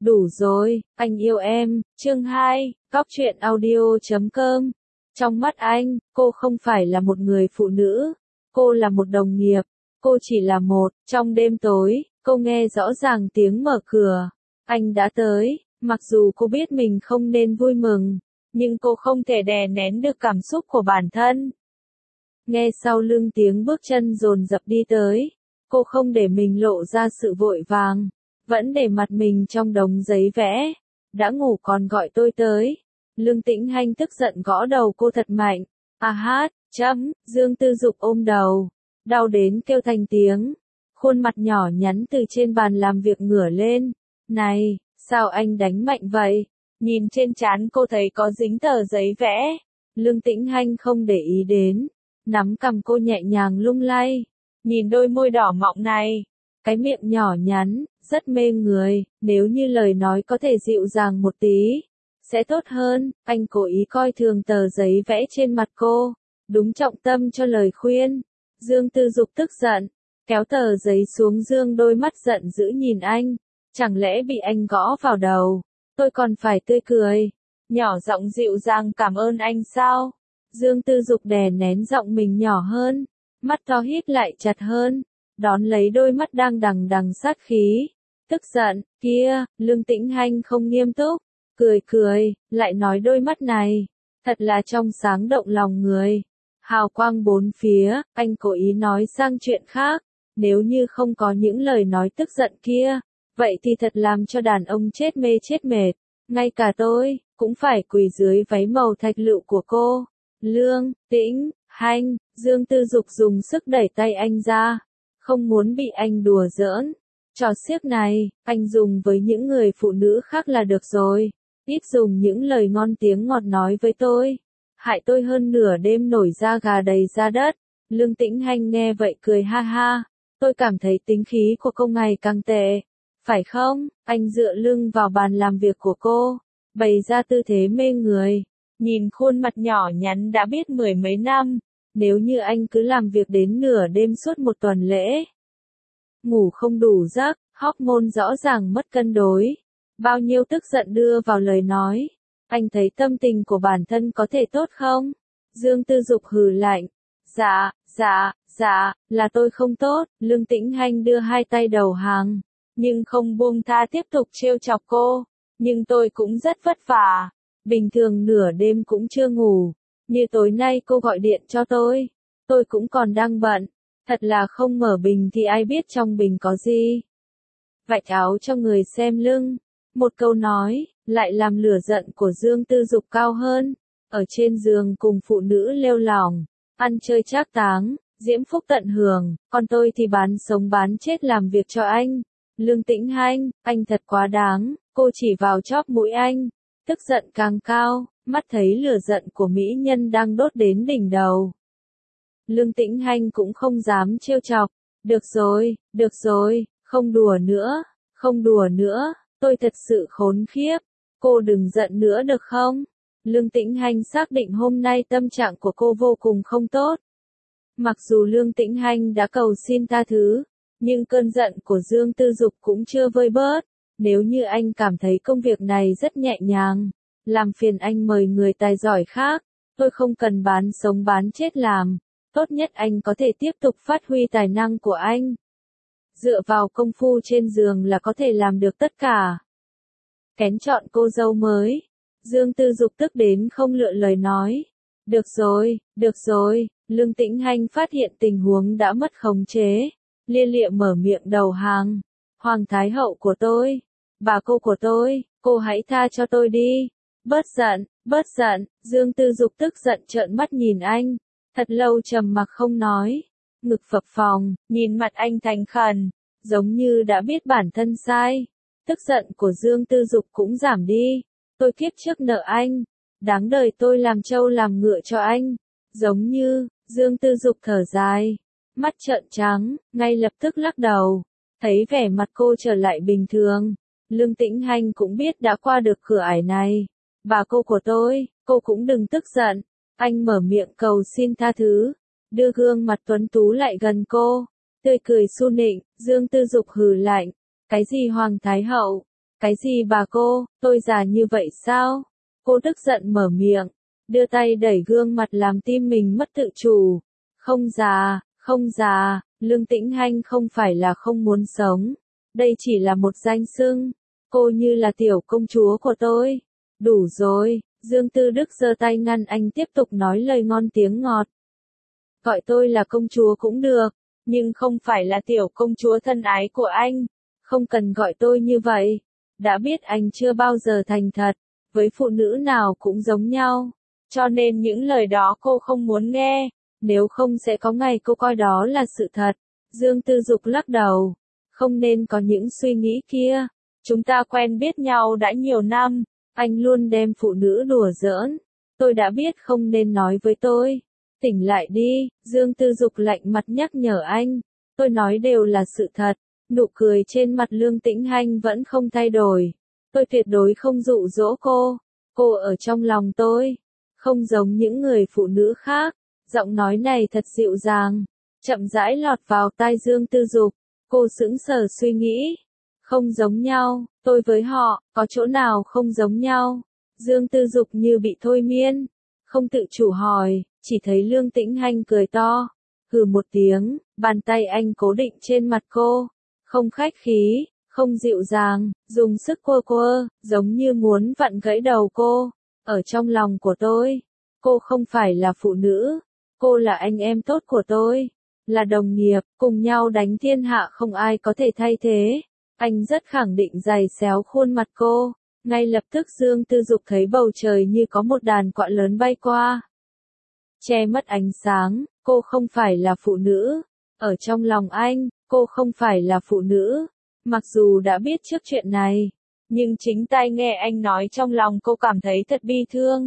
Đủ rồi, anh yêu em, chương 2, góc truyện audio.com. Trong mắt anh, cô không phải là một người phụ nữ, cô là một đồng nghiệp, cô chỉ là một. Trong đêm tối, cô nghe rõ ràng tiếng mở cửa. Anh đã tới, mặc dù cô biết mình không nên vui mừng, nhưng cô không thể đè nén được cảm xúc của bản thân. Nghe sau lưng tiếng bước chân dồn dập đi tới, cô không để mình lộ ra sự vội vàng, vẫn để mặt mình trong đống giấy vẽ. Đã ngủ còn gọi tôi tới. Lương Tĩnh Hanh tức giận gõ đầu cô thật mạnh. Dương Tư Dục ôm đầu, đau đến kêu thành tiếng. Khuôn mặt nhỏ nhắn từ trên bàn làm việc ngửa lên. Này, sao anh đánh mạnh vậy? Nhìn trên trán cô thấy có dính tờ giấy vẽ. Lương Tĩnh Hanh không để ý đến, nắm cằm cô nhẹ nhàng lung lay. Nhìn đôi môi đỏ mọng này, cái miệng nhỏ nhắn, rất mê người, nếu như lời nói có thể dịu dàng một tí, sẽ tốt hơn. Anh cố ý coi thường tờ giấy vẽ trên mặt cô, đúng trọng tâm cho lời khuyên. Dương Tư Dục tức giận, kéo tờ giấy xuống Dương đôi mắt giận dữ nhìn anh, chẳng lẽ bị anh gõ vào đầu, tôi còn phải tươi cười, nhỏ giọng dịu dàng cảm ơn anh sao? Dương Tư Dục đè nén giọng mình nhỏ hơn, mắt to híp lại chặt hơn, đón lấy đôi mắt đang đằng đằng sát khí. Tức giận, kia, Lương Tĩnh Hanh không nghiêm túc, cười, lại nói đôi mắt này, thật là trong sáng động lòng người. Hào quang bốn phía, anh cố ý nói sang chuyện khác, nếu như không có những lời nói tức giận kia, vậy thì thật làm cho đàn ông chết mê chết mệt, ngay cả tôi, cũng phải quỳ dưới váy màu thạch lựu của cô. Lương Tĩnh Hanh, Dương Tư Dục dùng sức đẩy tay anh ra, không muốn bị anh đùa giỡn. Trò xiếc này, anh dùng với những người phụ nữ khác là được rồi, ít dùng những lời ngon tiếng ngọt nói với tôi, hại tôi hơn nửa đêm nổi da gà đầy da đất. Lương Tĩnh Hanh nghe vậy cười ha ha, tôi cảm thấy tính khí của cô ngày càng tệ, phải không? Anh dựa lưng vào bàn làm việc của cô, bày ra tư thế mê người, nhìn khuôn mặt nhỏ nhắn đã biết mười mấy năm, nếu như anh cứ làm việc đến nửa đêm suốt một tuần lễ, ngủ không đủ giấc, hormone rõ ràng mất cân đối. Bao nhiêu tức giận đưa vào lời nói. Anh thấy tâm tình của bản thân có thể tốt không? Dương Tư Dục hừ lạnh. Dạ, là tôi không tốt. Lương Tĩnh Hanh đưa hai tay đầu hàng, nhưng không buông tha tiếp tục trêu chọc cô. Nhưng tôi cũng rất vất vả. Bình thường nửa đêm cũng chưa ngủ. Như tối nay cô gọi điện cho tôi cũng còn đang bận. Thật là không mở bình thì ai biết trong bình có gì. Vạch áo cho người xem lưng. Một câu nói, lại làm lửa giận của Dương Tư Dục cao hơn. Ở trên giường cùng phụ nữ lêu lỏng, ăn chơi trác táng, diễm phúc tận hưởng, còn tôi thì bán sống bán chết làm việc cho anh. Lương Tĩnh Hanh, anh thật quá đáng, cô chỉ vào chóp mũi anh. Tức giận càng cao, mắt thấy lửa giận của mỹ nhân đang đốt đến đỉnh đầu. Lương Tĩnh Hanh cũng không dám trêu chọc. Được rồi, không đùa nữa, tôi thật sự khốn khiếp. Cô đừng giận nữa được không? Lương Tĩnh Hanh xác định hôm nay tâm trạng của cô vô cùng không tốt. Mặc dù Lương Tĩnh Hanh đã cầu xin tha thứ, nhưng cơn giận của Dương Tư Dục cũng chưa vơi bớt. Nếu như anh cảm thấy công việc này rất nhẹ nhàng, làm phiền anh mời người tài giỏi khác, tôi không cần bán sống bán chết làm. Tốt nhất anh có thể tiếp tục phát huy tài năng của anh. Dựa vào công phu trên giường là có thể làm được tất cả. Kén chọn cô dâu mới. Dương Tư Dục tức đến không lựa lời nói. Được rồi, Lương Tĩnh Hanh phát hiện tình huống đã mất khống chế. Lia lịa mở miệng đầu hàng. Hoàng Thái Hậu của tôi, bà cô của tôi, cô hãy tha cho tôi đi. Bớt giận, Dương Tư Dục tức giận trợn mắt nhìn anh. Thật lâu trầm mặc không nói, ngực phập phồng, nhìn mặt anh thành khẩn, giống như đã biết bản thân sai. Tức giận của Dương Tư Dục cũng giảm đi. Tôi kiếp trước nợ anh, đáng đời tôi làm trâu làm ngựa cho anh. Giống như, Dương Tư Dục thở dài, mắt trợn trắng, ngay lập tức lắc đầu. Thấy vẻ mặt cô trở lại bình thường, Lương Tĩnh Hanh cũng biết đã qua được cửa ải này. Bà cô của tôi, cô cũng đừng tức giận. Anh mở miệng cầu xin tha thứ, đưa gương mặt tuấn tú lại gần cô, tươi cười su nịnh. Dương Tư Dục hừ lạnh, cái gì Hoàng Thái Hậu, Cái gì bà cô, tôi già như vậy sao? Cô tức giận mở miệng, đưa tay đẩy gương mặt làm tim mình mất tự chủ. Không già, không già, Lương Tĩnh Hanh không phải là không muốn sống. Đây chỉ là một danh xưng. Cô như là tiểu công chúa của tôi. Đủ rồi, Dương Tư Đức giơ tay ngăn anh tiếp tục nói lời ngon tiếng ngọt. Gọi tôi là công chúa cũng được, nhưng không phải là tiểu công chúa thân ái của anh. Không cần gọi tôi như vậy. Đã biết anh chưa bao giờ thành thật, với phụ nữ nào cũng giống nhau. Cho nên những lời đó cô không muốn nghe, nếu không sẽ có ngày cô coi đó là sự thật. Dương Tư Dục lắc đầu, không nên có những suy nghĩ kia. Chúng ta quen biết nhau đã nhiều năm, anh luôn đem phụ nữ đùa giỡn. Tôi đã biết không nên nói với tôi. Tỉnh lại đi, Dương Tư Dục lạnh mặt nhắc nhở anh. Tôi nói đều là sự thật. Nụ cười trên mặt Lương Tĩnh Hanh vẫn không thay đổi. Tôi tuyệt đối không dụ dỗ cô. Cô ở trong lòng tôi. Không giống những người phụ nữ khác. Giọng nói này thật dịu dàng. Chậm rãi lọt vào tai Dương Tư Dục. Cô sững sờ suy nghĩ. Không giống nhau, tôi với họ, có chỗ nào không giống nhau? Dương Tư Dục như bị thôi miên. Không tự chủ hỏi, chỉ thấy Lương Tĩnh Hanh cười to. Hừ một tiếng, bàn tay anh cố định trên mặt cô. Không khách khí, không dịu dàng, dùng sức quơ quơ, giống như muốn vặn gãy đầu cô. Ở trong lòng của tôi, cô không phải là phụ nữ, cô là anh em tốt của tôi, là đồng nghiệp, cùng nhau đánh thiên hạ không ai có thể thay thế. Anh rất khẳng định giày xéo khuôn mặt cô. Ngay lập tức Dương Tư Dục thấy bầu trời như có một đàn quạ lớn bay qua. Che mất ánh sáng, cô không phải là phụ nữ. Ở trong lòng anh, cô không phải là phụ nữ. Mặc dù đã biết trước chuyện này, nhưng chính tai nghe anh nói trong lòng cô cảm thấy thật bi thương.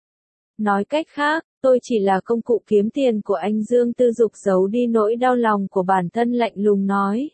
Nói cách khác, tôi chỉ là công cụ kiếm tiền của anh. Dương Tư Dục giấu đi nỗi đau lòng của bản thân lạnh lùng nói.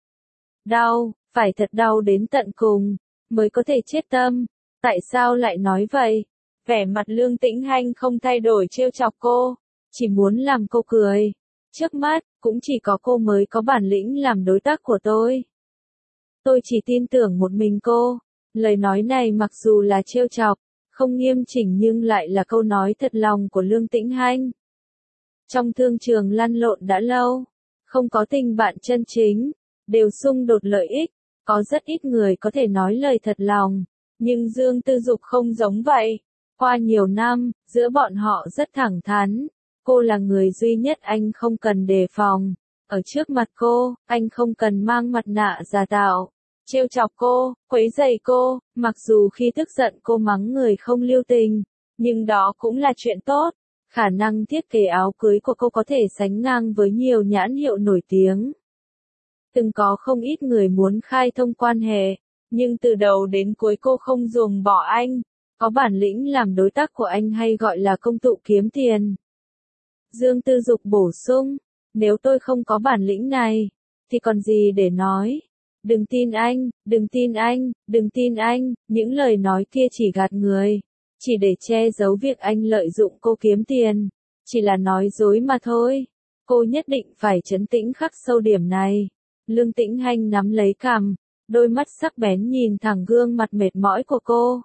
Đau, phải thật đau đến tận cùng, mới có thể chết tâm. Tại sao lại nói vậy? Vẻ mặt Lương Tĩnh Hanh không thay đổi trêu chọc cô, chỉ muốn làm cô cười. Trước mắt, cũng chỉ có cô mới có bản lĩnh làm đối tác của tôi. Tôi chỉ tin tưởng một mình cô. Lời nói này mặc dù là trêu chọc, không nghiêm chỉnh nhưng lại là câu nói thật lòng của Lương Tĩnh Hanh. Trong thương trường lăn lộn đã lâu, không có tình bạn chân chính, đều xung đột lợi ích, có rất ít người có thể nói lời thật lòng, nhưng Dương Tư Dục không giống vậy. Qua nhiều năm, giữa bọn họ rất thẳng thắn, cô là người duy nhất anh không cần đề phòng. Ở trước mặt cô, anh không cần mang mặt nạ giả tạo, trêu chọc cô, quấy rầy cô, mặc dù khi tức giận cô mắng người không lưu tình, nhưng đó cũng là chuyện tốt. Khả năng thiết kế áo cưới của cô có thể sánh ngang với nhiều nhãn hiệu nổi tiếng. Từng có không ít người muốn khai thông quan hệ, nhưng từ đầu đến cuối cô không ruồng bỏ anh, có bản lĩnh làm đối tác của anh hay gọi là công cụ kiếm tiền. Dương Tư Dục bổ sung, nếu tôi không có bản lĩnh này, thì còn gì để nói. Đừng tin anh, đừng tin anh, đừng tin anh, những lời nói kia chỉ gạt người, chỉ để che giấu việc anh lợi dụng cô kiếm tiền, chỉ là nói dối mà thôi. Cô nhất định phải trấn tĩnh khắc sâu điểm này. Lương Tĩnh Hanh nắm lấy cằm, đôi mắt sắc bén nhìn thẳng gương mặt mệt mỏi của cô.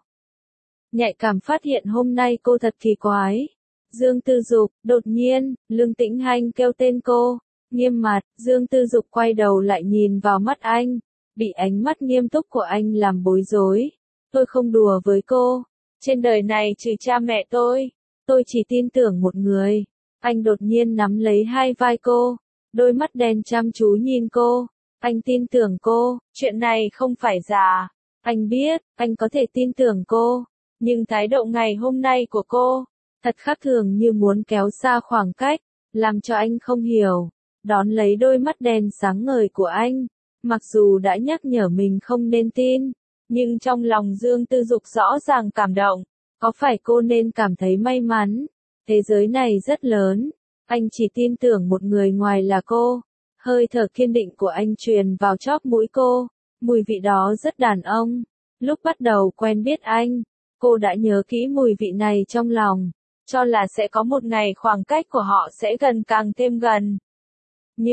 Nhạy cảm phát hiện hôm nay cô thật kỳ quái. Dương Tư Dục, đột nhiên, Lương Tĩnh Hanh kêu tên cô. Nghiêm mặt, Dương Tư Dục quay đầu lại nhìn vào mắt anh, bị ánh mắt nghiêm túc của anh làm bối rối. Tôi không đùa với cô. Trên đời này trừ cha mẹ tôi chỉ tin tưởng một người. Anh đột nhiên nắm lấy hai vai cô, đôi mắt đen chăm chú nhìn cô. Anh tin tưởng cô, chuyện này không phải giả. Anh biết, anh có thể tin tưởng cô. Nhưng thái độ ngày hôm nay của cô, thật khác thường như muốn kéo xa khoảng cách, làm cho anh không hiểu. Đón lấy đôi mắt đen sáng ngời của anh, mặc dù đã nhắc nhở mình không nên tin, nhưng trong lòng Dương Tư Dục rõ ràng cảm động. Có phải cô nên cảm thấy may mắn? Thế giới này rất lớn, anh chỉ tin tưởng một người ngoài là cô. Hơi thở kiên định của anh truyền vào chóp mũi cô, mùi vị đó rất đàn ông. Lúc bắt đầu quen biết anh, cô đã nhớ kỹ mùi vị này trong lòng, cho là sẽ có một ngày khoảng cách của họ sẽ càng thêm gần. Nhưng,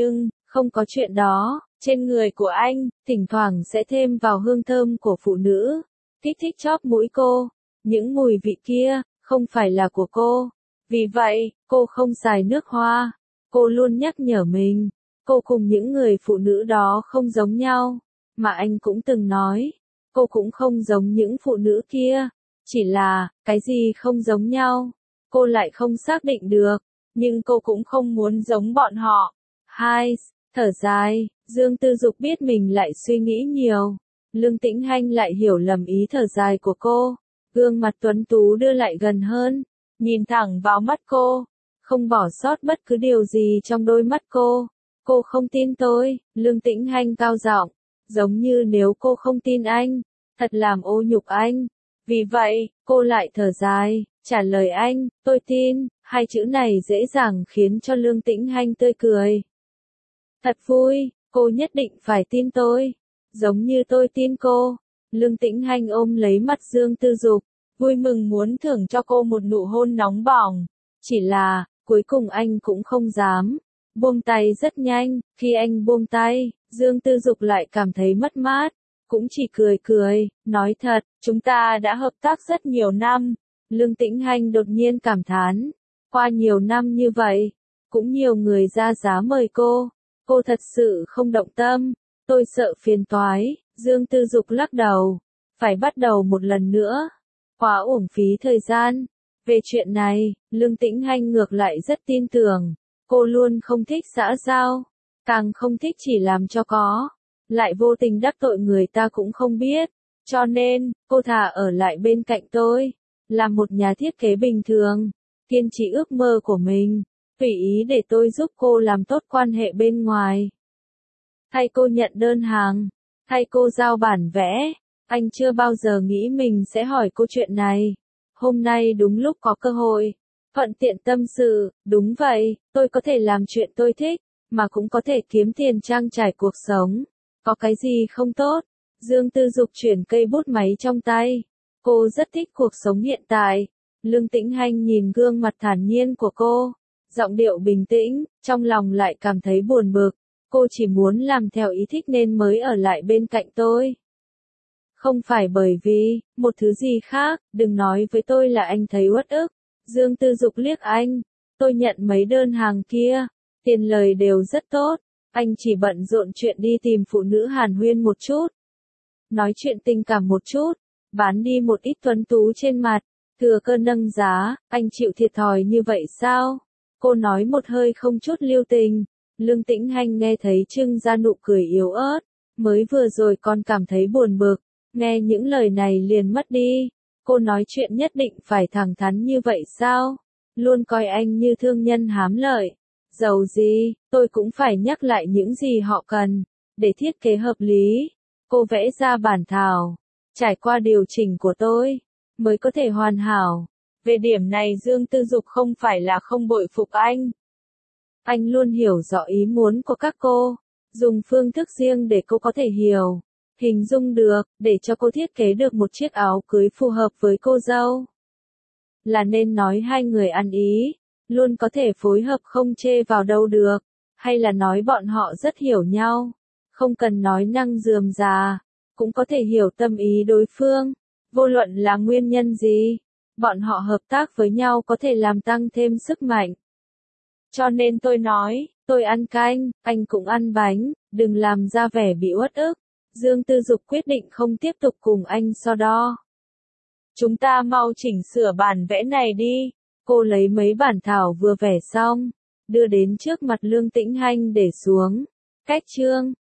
Không có chuyện đó, trên người của anh, thỉnh thoảng sẽ thêm vào hương thơm của phụ nữ, kích thích chóp mũi cô. Những mùi vị kia, không phải là của cô. Vì vậy, cô không xài nước hoa. Cô luôn nhắc nhở mình, cô cùng những người phụ nữ đó không giống nhau. Mà anh cũng từng nói, cô cũng không giống những phụ nữ kia. Chỉ là, cái gì không giống nhau, cô lại không xác định được. Nhưng cô cũng không muốn giống bọn họ. Hai, thở dài, Dương Tư Dục biết mình lại suy nghĩ nhiều. Lương Tĩnh Hanh lại hiểu lầm ý thở dài của cô. Gương mặt tuấn tú đưa lại gần hơn, nhìn thẳng vào mắt cô, không bỏ sót bất cứ điều gì trong đôi mắt cô. Cô không tin tôi, Lương Tĩnh Hanh cao giọng, giống như nếu cô không tin anh, thật làm ô nhục anh. Vì vậy, cô lại thở dài, trả lời anh, tôi tin. Hai chữ này dễ dàng khiến cho Lương Tĩnh Hanh tươi cười. Thật vui, cô nhất định phải tin tôi, giống như tôi tin cô. Lương Tĩnh Hanh ôm lấy mặt Dương Tư Dục, vui mừng muốn thưởng cho cô một nụ hôn nóng bỏng. Chỉ là, cuối cùng anh cũng không dám. Buông tay rất nhanh, khi anh buông tay, Dương Tư Dục lại cảm thấy mất mát. Cũng chỉ cười cười, nói thật, chúng ta đã hợp tác rất nhiều năm. Lương Tĩnh Hanh đột nhiên cảm thán. Qua nhiều năm như vậy, cũng nhiều người ra giá mời cô thật sự không động tâm. Tôi sợ phiền toái. Dương Tư Dục lắc đầu. Phải bắt đầu một lần nữa. Quá uổng phí thời gian. Về chuyện này, Lương Tĩnh Hanh ngược lại rất tin tưởng. Cô luôn không thích xã giao. Càng không thích chỉ làm cho có. Lại vô tình đắc tội người ta cũng không biết. Cho nên, cô thà ở lại bên cạnh tôi. Là một nhà thiết kế bình thường. Kiên trì ước mơ của mình. Tùy ý để tôi giúp cô làm tốt quan hệ bên ngoài. Thay cô nhận đơn hàng. Thay cô giao bản vẽ. Anh chưa bao giờ nghĩ mình sẽ hỏi cô chuyện này. Hôm nay đúng lúc có cơ hội. Thuận tiện tâm sự, đúng vậy, tôi có thể làm chuyện tôi thích, mà cũng có thể kiếm tiền trang trải cuộc sống. Có cái gì không tốt? Dương Tư Dục chuyển cây bút máy trong tay. Cô rất thích cuộc sống hiện tại. Lương Tĩnh Hanh nhìn gương mặt thản nhiên của cô. Giọng điệu bình tĩnh, trong lòng lại cảm thấy buồn bực. Cô chỉ muốn làm theo ý thích nên mới ở lại bên cạnh tôi. Không phải bởi vì, một thứ gì khác, đừng nói với tôi là anh thấy uất ức. Dương Tư Dục liếc anh. Tôi nhận mấy đơn hàng kia. Tiền lời đều rất tốt. Anh chỉ bận rộn chuyện đi tìm phụ nữ hàn huyên một chút. Nói chuyện tình cảm một chút. Bán đi một ít tuấn tú trên mặt. Thừa cơ nâng giá, anh chịu thiệt thòi như vậy sao? Cô nói một hơi không chút lưu tình. Lương Tĩnh Hanh nghe thấy trưng ra nụ cười yếu ớt. Mới vừa rồi còn cảm thấy buồn bực. Nghe những lời này liền mất đi. Cô nói chuyện nhất định phải thẳng thắn như vậy sao? Luôn coi anh như thương nhân hám lợi. Dầu gì, tôi cũng phải nhắc lại những gì họ cần. Để thiết kế hợp lý. Cô vẽ ra bản thảo. Trải qua điều chỉnh của tôi. Mới có thể hoàn hảo. Về điểm này Dương Tư Dục không phải là không bội phục anh. Anh luôn hiểu rõ ý muốn của các cô. Dùng phương thức riêng để cô có thể hiểu. Hình dung được, để cho cô thiết kế được một chiếc áo cưới phù hợp với cô dâu. Là nên nói hai người ăn ý, luôn có thể phối hợp không chê vào đâu được, hay là nói bọn họ rất hiểu nhau, không cần nói năng rườm rà, cũng có thể hiểu tâm ý đối phương, vô luận là nguyên nhân gì, bọn họ hợp tác với nhau có thể làm tăng thêm sức mạnh. Cho nên tôi nói, tôi ăn canh, anh cũng ăn bánh, đừng làm ra vẻ bị uất ức. Dương Tư Dục quyết định không tiếp tục cùng anh so đo. Chúng ta mau chỉnh sửa bản vẽ này đi. Cô lấy mấy bản thảo vừa vẽ xong, đưa đến trước mặt Lương Tĩnh Hanh để xuống. Cách chương